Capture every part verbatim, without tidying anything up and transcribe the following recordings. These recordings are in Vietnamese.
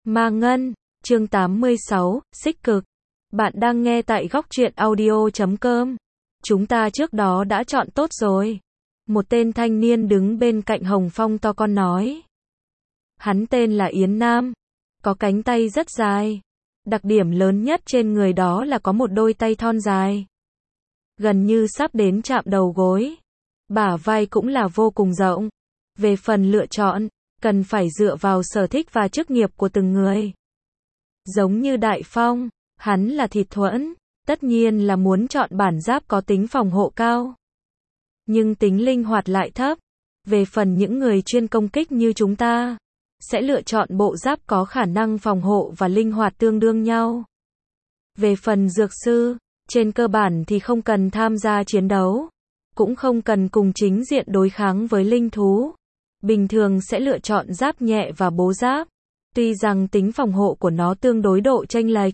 Ma Ngân, chương tám mươi sáu, Xích Cực. Bạn đang nghe tại góc truyện audio chấm com. Chúng ta trước đó đã chọn tốt rồi. Một tên thanh niên đứng bên cạnh Hồng Phong to con nói. Hắn tên là Yến Nam. Có cánh tay rất dài. Đặc điểm lớn nhất trên người đó là có một đôi tay thon dài. Gần như sắp đến chạm đầu gối. Bả vai cũng là vô cùng rộng. Về phần lựa chọn, cần phải dựa vào sở thích và chức nghiệp của từng người. Giống như Đại Phong, hắn là thịt thuẫn, tất nhiên là muốn chọn bản giáp có tính phòng hộ cao. Nhưng tính linh hoạt lại thấp. Về phần những người chuyên công kích như chúng ta, sẽ lựa chọn bộ giáp có khả năng phòng hộ và linh hoạt tương đương nhau. Về phần dược sư, trên cơ bản thì không cần tham gia chiến đấu, cũng không cần cùng chính diện đối kháng với linh thú. Bình thường sẽ lựa chọn giáp nhẹ và bố giáp. Tuy rằng tính phòng hộ của nó tương đối độ chênh lệch,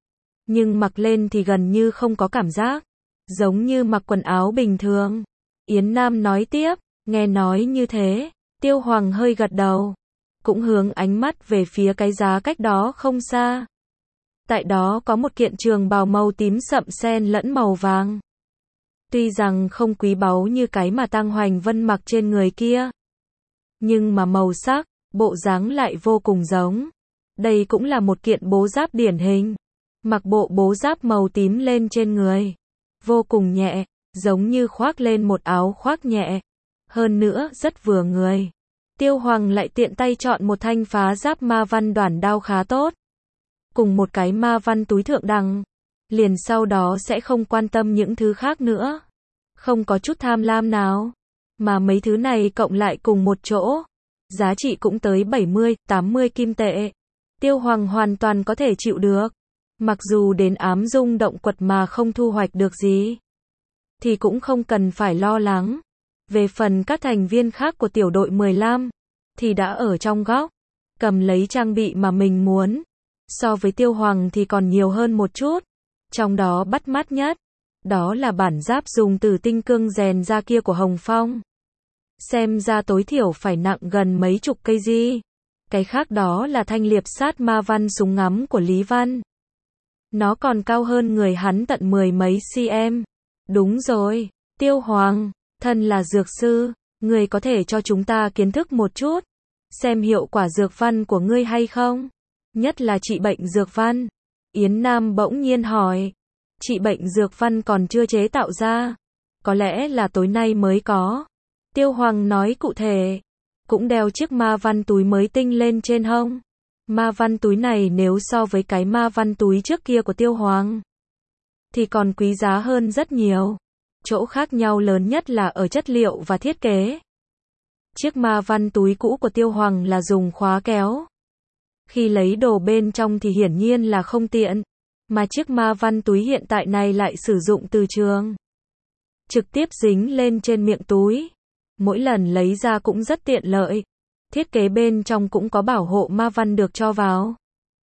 nhưng mặc lên thì gần như không có cảm giác, giống như mặc quần áo bình thường. Yến Nam nói tiếp, nghe nói như thế, Tiêu Hoàng hơi gật đầu, cũng hướng ánh mắt về phía cái giá cách đó không xa. Tại đó có một kiện trường bào màu tím sậm xen lẫn màu vàng. Tuy rằng không quý báu như cái mà Tang Hoành Vân mặc trên người kia, nhưng mà màu sắc, bộ dáng lại vô cùng giống. Đây cũng là một kiện bố giáp điển hình. Mặc bộ bố giáp màu tím lên trên người, vô cùng nhẹ, giống như khoác lên một áo khoác nhẹ. Hơn nữa, rất vừa người. Tiêu Hoàng lại tiện tay chọn một thanh phá giáp ma văn đoản đao khá tốt, cùng một cái ma văn túi thượng đẳng. Liền sau đó sẽ không quan tâm những thứ khác nữa. Không có chút tham lam nào. Mà mấy thứ này cộng lại cùng một chỗ, giá trị cũng tới bảy mươi, tám mươi kim tệ. Tiêu Hoàng hoàn toàn có thể chịu được. Mặc dù đến ám dung động quật mà không thu hoạch được gì, thì cũng không cần phải lo lắng. Về phần các thành viên khác của tiểu đội mười lăm, thì đã ở trong góc, cầm lấy trang bị mà mình muốn. So với Tiêu Hoàng thì còn nhiều hơn một chút. Trong đó bắt mắt nhất, đó là bản giáp dùng từ tinh cương rèn ra kia của Hồng Phong. Xem ra tối thiểu phải nặng gần mấy chục cây gì. Cái khác đó là thanh liệp sát ma văn súng ngắm của Lý Văn. Nó còn cao hơn người hắn tận mười mấy cm. Đúng rồi, Tiêu Hoàng, thân là dược sư, người có thể cho chúng ta kiến thức một chút, xem hiệu quả dược văn của ngươi hay không? Nhất là trị bệnh dược văn. Yến Nam bỗng nhiên hỏi. Trị bệnh dược văn còn chưa chế tạo ra, có lẽ là tối nay mới có. Tiêu Hoàng nói cụ thể, cũng đeo chiếc ma văn túi mới tinh lên trên hông. Ma văn túi này nếu so với cái ma văn túi trước kia của Tiêu Hoàng, thì còn quý giá hơn rất nhiều. Chỗ khác nhau lớn nhất là ở chất liệu và thiết kế. Chiếc ma văn túi cũ của Tiêu Hoàng là dùng khóa kéo. Khi lấy đồ bên trong thì hiển nhiên là không tiện. Mà chiếc ma văn túi hiện tại này lại sử dụng từ trường, trực tiếp dính lên trên miệng túi. Mỗi lần lấy ra cũng rất tiện lợi. Thiết kế bên trong cũng có bảo hộ ma văn được cho vào,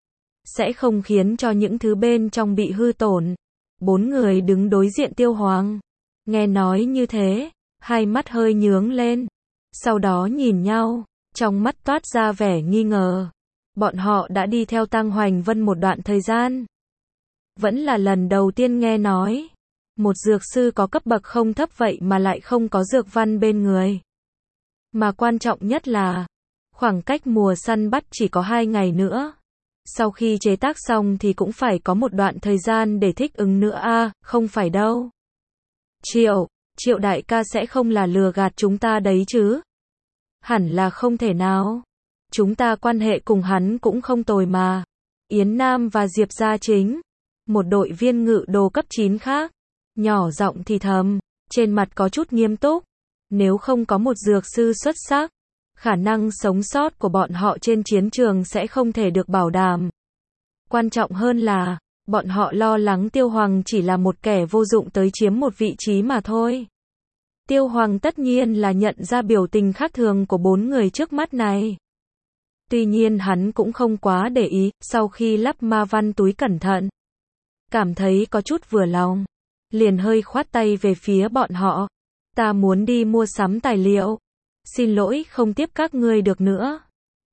sẽ không khiến cho những thứ bên trong bị hư tổn. Bốn người đứng đối diện Tiêu Hoàng, nghe nói như thế, hai mắt hơi nhướng lên, sau đó nhìn nhau, trong mắt toát ra vẻ nghi ngờ. Bọn họ đã đi theo Tang Hoành Vân một đoạn thời gian, vẫn là lần đầu tiên nghe nói một dược sư có cấp bậc không thấp vậy mà lại không có dược văn bên người. Mà quan trọng nhất là, khoảng cách mùa săn bắt chỉ có hai ngày nữa. Sau khi chế tác xong thì cũng phải có một đoạn thời gian để thích ứng nữa a, à, không phải đâu. Triệu, Triệu đại ca sẽ không là lừa gạt chúng ta đấy chứ? Hẳn là không thể nào. Chúng ta quan hệ cùng hắn cũng không tồi mà. Yến Nam và Diệp Gia Chính, một đội viên ngự đồ cấp chín khác, nhỏ giọng thì thầm, trên mặt có chút nghiêm túc. Nếu không có một dược sư xuất sắc, khả năng sống sót của bọn họ trên chiến trường sẽ không thể được bảo đảm. Quan trọng hơn là, bọn họ lo lắng Tiêu Hoàng chỉ là một kẻ vô dụng tới chiếm một vị trí mà thôi. Tiêu Hoàng tất nhiên là nhận ra biểu tình khác thường của bốn người trước mắt này. Tuy nhiên hắn cũng không quá để ý, sau khi lắp ma văn túi cẩn thận, cảm thấy có chút vừa lòng, liền hơi khoát tay về phía bọn họ. Ta muốn đi mua sắm tài liệu. Xin lỗi không tiếp các ngươi được nữa.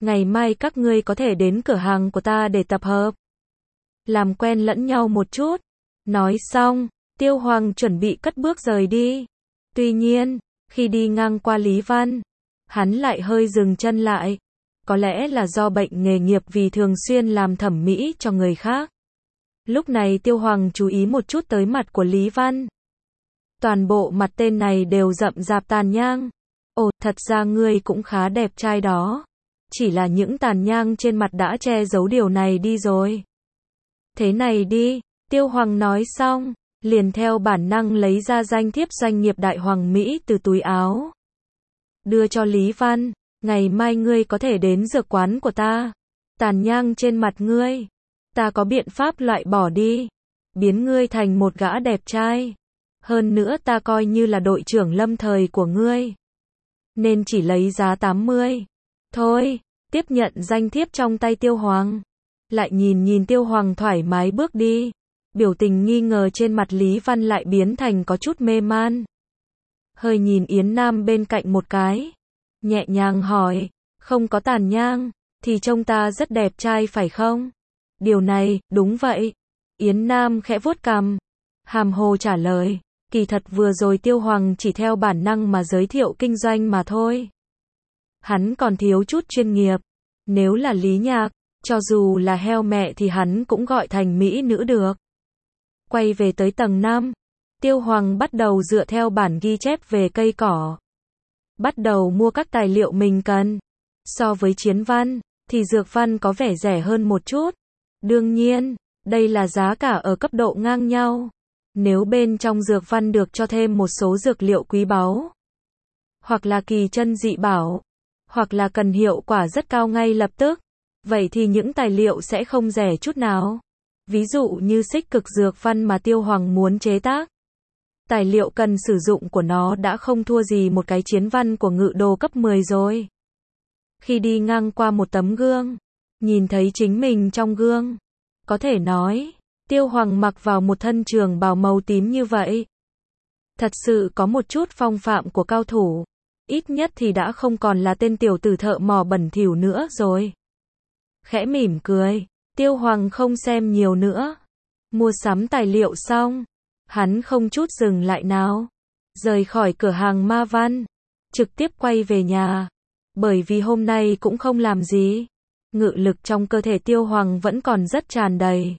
ngày mai các ngươi có thể đến cửa hàng của ta để tập hợp. Làm quen lẫn nhau một chút. Nói xong, Tiêu Hoàng chuẩn bị cất bước rời đi. Tuy nhiên, khi đi ngang qua Lý Văn, hắn lại hơi dừng chân lại. Có lẽ là do bệnh nghề nghiệp vì thường xuyên làm thẩm mỹ cho người khác. Lúc này Tiêu Hoàng chú ý một chút tới mặt của Lý Văn. Toàn bộ mặt tên này đều rậm rạp tàn nhang. Ồ, thật ra ngươi cũng khá đẹp trai đó. Chỉ là những tàn nhang trên mặt đã che giấu điều này đi rồi. Thế này đi, Tiêu Hoàng nói xong, liền theo bản năng lấy ra danh thiếp doanh nghiệp Đại Hoàng Mỹ từ túi áo. Đưa cho Lý Văn, ngày mai ngươi có thể đến dược quán của ta. Tàn nhang trên mặt ngươi, ta có biện pháp loại bỏ đi. Biến ngươi thành một gã đẹp trai. Hơn nữa ta coi như là đội trưởng lâm thời của ngươi. Nên chỉ lấy giá tám mươi. Thôi, tiếp nhận danh thiếp trong tay Tiêu Hoàng. Lại nhìn nhìn Tiêu Hoàng thoải mái bước đi. Biểu tình nghi ngờ trên mặt Lý Văn lại biến thành có chút mê man. Hơi nhìn Yến Nam bên cạnh một cái. Nhẹ nhàng hỏi, không có tàn nhang, thì trông ta rất đẹp trai phải không? Điều này, đúng vậy. Yến Nam khẽ vuốt cằm. Hàm hồ trả lời, kỳ thật vừa rồi Tiêu Hoàng chỉ theo bản năng mà giới thiệu kinh doanh mà thôi. Hắn còn thiếu chút chuyên nghiệp. Nếu là Lý Nhạc, cho dù là heo mẹ thì hắn cũng gọi thành mỹ nữ được. Quay về tới tầng năm, Tiêu Hoàng bắt đầu dựa theo bản ghi chép về cây cỏ. Bắt đầu mua các tài liệu mình cần. So với chiến văn, thì dược văn có vẻ rẻ hơn một chút. Đương nhiên, đây là giá cả ở cấp độ ngang nhau. Nếu bên trong dược văn được cho thêm một số dược liệu quý báu, hoặc là kỳ chân dị bảo, hoặc là cần hiệu quả rất cao ngay lập tức, vậy thì những tài liệu sẽ không rẻ chút nào. Ví dụ như xích cực dược văn mà Tiêu Hoàng muốn chế tác. Tài liệu cần sử dụng của nó đã không thua gì một cái chiến văn của ngự đồ cấp mười rồi. Khi đi ngang qua một tấm gương, nhìn thấy chính mình trong gương, có thể nói, Tiêu Hoàng mặc vào một thân trường bào màu tím như vậy. Thật sự có một chút phong phạm của cao thủ. Ít nhất thì đã không còn là tên tiểu tử thợ mò bẩn thỉu nữa rồi. Khẽ mỉm cười, Tiêu Hoàng không xem nhiều nữa. Mua sắm tài liệu xong, hắn không chút dừng lại nào. Rời khỏi cửa hàng Ma Văn, trực tiếp quay về nhà. Bởi vì hôm nay cũng không làm gì. Ngự lực trong cơ thể Tiêu Hoàng vẫn còn rất tràn đầy.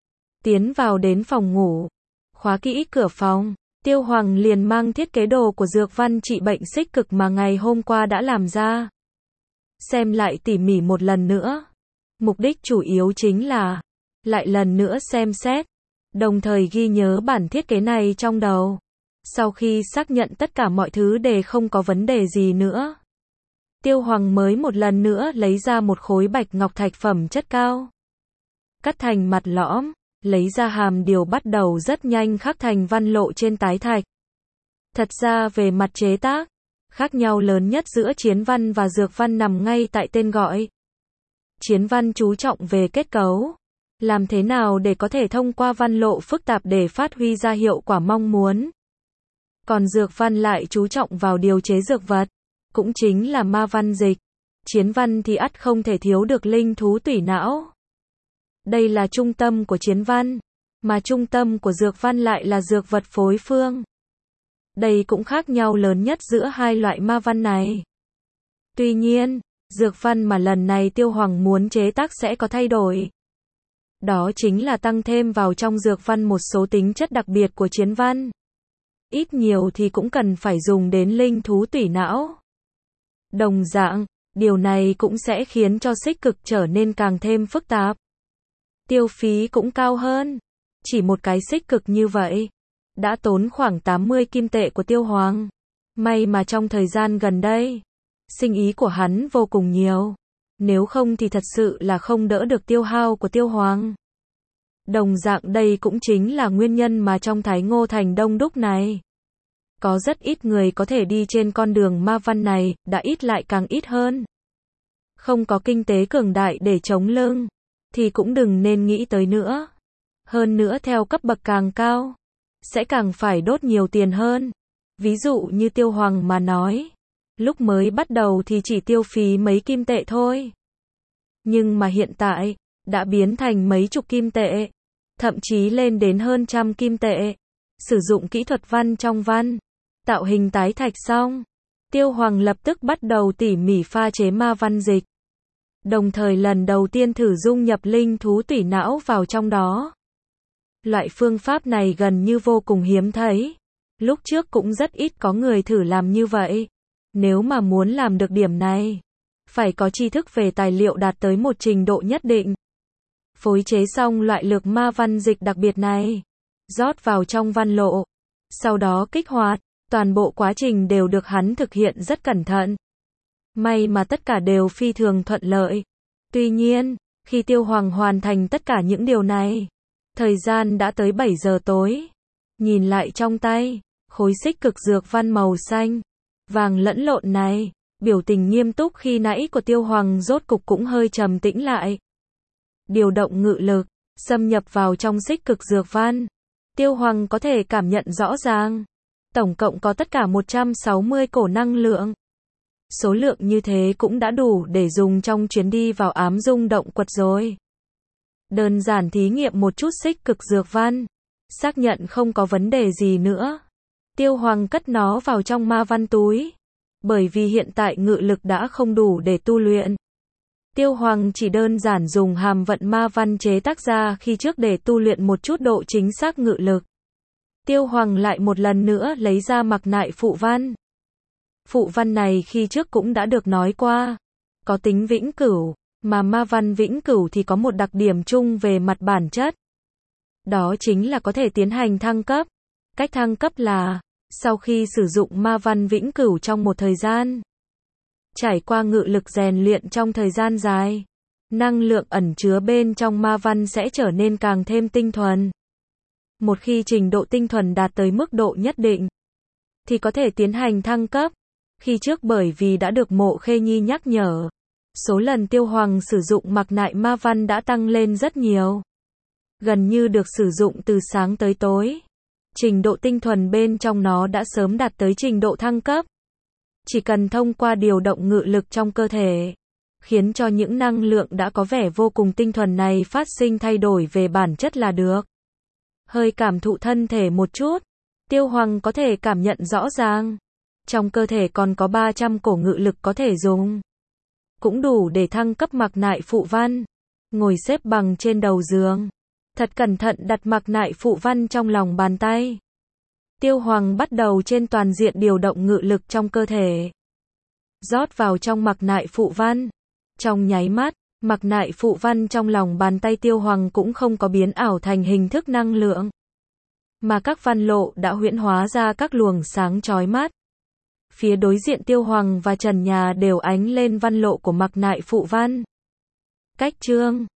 Tiến vào đến phòng ngủ, khóa kỹ cửa phòng, Tiêu Hoàng liền mang thiết kế đồ của dược văn trị bệnh xích cực mà ngày hôm qua đã làm ra. Xem lại tỉ mỉ một lần nữa. Mục đích chủ yếu chính là lại lần nữa xem xét, đồng thời ghi nhớ bản thiết kế này trong đầu. Sau khi xác nhận tất cả mọi thứ đều không có vấn đề gì nữa, Tiêu Hoàng mới một lần nữa lấy ra một khối bạch ngọc thạch phẩm chất cao. Cắt thành mặt lõm, lấy ra hàm điều bắt đầu rất nhanh khắc thành văn lộ trên tái thạch. Thật ra về mặt chế tác, khác nhau lớn nhất giữa chiến văn và dược văn nằm ngay tại tên gọi. Chiến văn chú trọng về kết cấu, làm thế nào để có thể thông qua văn lộ phức tạp để phát huy ra hiệu quả mong muốn. Còn dược văn lại chú trọng vào điều chế dược vật, cũng chính là ma văn dịch. Chiến văn thì ắt không thể thiếu được linh thú tủy não. Đây là trung tâm của chiến văn, mà trung tâm của dược văn lại là dược vật phối phương. Đây cũng khác nhau lớn nhất giữa hai loại ma văn này. Tuy nhiên, dược văn mà lần này Tiêu Hoàng muốn chế tác sẽ có thay đổi. Đó chính là tăng thêm vào trong dược văn một số tính chất đặc biệt của chiến văn. Ít nhiều thì cũng cần phải dùng đến linh thú tủy não. Đồng dạng, điều này cũng sẽ khiến cho xích cực trở nên càng thêm phức tạp. Tiêu phí cũng cao hơn. Chỉ một cái xích cực như vậy, đã tốn khoảng tám mươi kim tệ của Tiêu Hoàng. May mà trong thời gian gần đây, sinh ý của hắn vô cùng nhiều. Nếu không thì thật sự là không đỡ được tiêu hao của Tiêu Hoàng. Đồng dạng đây cũng chính là nguyên nhân mà trong Thái Ngô Thành đông đúc này, có rất ít người có thể đi trên con đường ma văn này, đã ít lại càng ít hơn. Không có kinh tế cường đại để chống lưng, thì cũng đừng nên nghĩ tới nữa. Hơn nữa theo cấp bậc càng cao, sẽ càng phải đốt nhiều tiền hơn. Ví dụ như Tiêu Hoàng mà nói, lúc mới bắt đầu thì chỉ tiêu phí mấy kim tệ thôi. Nhưng mà hiện tại, đã biến thành mấy chục kim tệ, thậm chí lên đến hơn trăm kim tệ. Sử dụng kỹ thuật văn trong văn, tạo hình tái thạch xong, Tiêu Hoàng lập tức bắt đầu tỉ mỉ pha chế ma văn dịch. Đồng thời lần đầu tiên thử dung nhập linh thú tủy não vào trong đó. Loại phương pháp này gần như vô cùng hiếm thấy. Lúc trước cũng rất ít có người thử làm như vậy. Nếu mà muốn làm được điểm này, phải có tri thức về tài liệu đạt tới một trình độ nhất định. Phối chế xong loại lược ma văn dịch đặc biệt này, rót vào trong văn lộ, sau đó kích hoạt, toàn bộ quá trình đều được hắn thực hiện rất cẩn thận. May mà tất cả đều phi thường thuận lợi. Tuy nhiên, khi Tiêu Hoàng hoàn thành tất cả những điều này, thời gian đã tới bảy giờ tối. Nhìn lại trong tay, khối xích cực dược văn màu xanh, vàng lẫn lộn này, biểu tình nghiêm túc khi nãy của Tiêu Hoàng rốt cục cũng hơi trầm tĩnh lại. Điều động ngự lực, xâm nhập vào trong xích cực dược văn. Tiêu Hoàng có thể cảm nhận rõ ràng. Tổng cộng có tất cả một trăm sáu mươi cổ năng lượng. Số lượng như thế cũng đã đủ để dùng trong chuyến đi vào ám dung động quật rồi. Đơn giản thí nghiệm một chút xích cực dược văn. Xác nhận không có vấn đề gì nữa. Tiêu Hoàng cất nó vào trong ma văn túi. Bởi vì hiện tại ngự lực đã không đủ để tu luyện. Tiêu Hoàng chỉ đơn giản dùng hàm vận ma văn chế tác ra khi trước để tu luyện một chút độ chính xác ngự lực. Tiêu Hoàng lại một lần nữa lấy ra mặc nại phụ văn. Phụ văn này khi trước cũng đã được nói qua. Có tính vĩnh cửu, mà ma văn vĩnh cửu thì có một đặc điểm chung về mặt bản chất. Đó chính là có thể tiến hành thăng cấp. Cách thăng cấp là, sau khi sử dụng ma văn vĩnh cửu trong một thời gian, trải qua ngự lực rèn luyện trong thời gian dài, năng lượng ẩn chứa bên trong ma văn sẽ trở nên càng thêm tinh thuần. Một khi trình độ tinh thuần đạt tới mức độ nhất định, thì có thể tiến hành thăng cấp. Khi trước bởi vì đã được Mộ Khê Nhi nhắc nhở, số lần Tiêu Hoàng sử dụng mặc nại ma văn đã tăng lên rất nhiều. Gần như được sử dụng từ sáng tới tối. Trình độ tinh thuần bên trong nó đã sớm đạt tới trình độ thăng cấp. Chỉ cần thông qua điều động ngự lực trong cơ thể, khiến cho những năng lượng đã có vẻ vô cùng tinh thuần này phát sinh thay đổi về bản chất là được. Hơi cảm thụ thân thể một chút, Tiêu Hoàng có thể cảm nhận rõ ràng. Trong cơ thể còn có ba trăm cổ ngự lực có thể dùng. Cũng đủ để thăng cấp mặc nại phụ văn. Ngồi xếp bằng trên đầu giường. Thật cẩn thận đặt mặc nại phụ văn trong lòng bàn tay. Tiêu Hoàng bắt đầu trên toàn diện điều động ngự lực trong cơ thể. Rót vào trong mặc nại phụ văn. Trong nháy mắt, mặc nại phụ văn trong lòng bàn tay Tiêu Hoàng cũng không có biến ảo thành hình thức năng lượng. Mà các văn lộ đã huyễn hóa ra các luồng sáng chói mắt. Phía đối diện Tiêu Hoàng và trần nhà đều ánh lên văn lộ của mặc nại phụ văn. Cách chương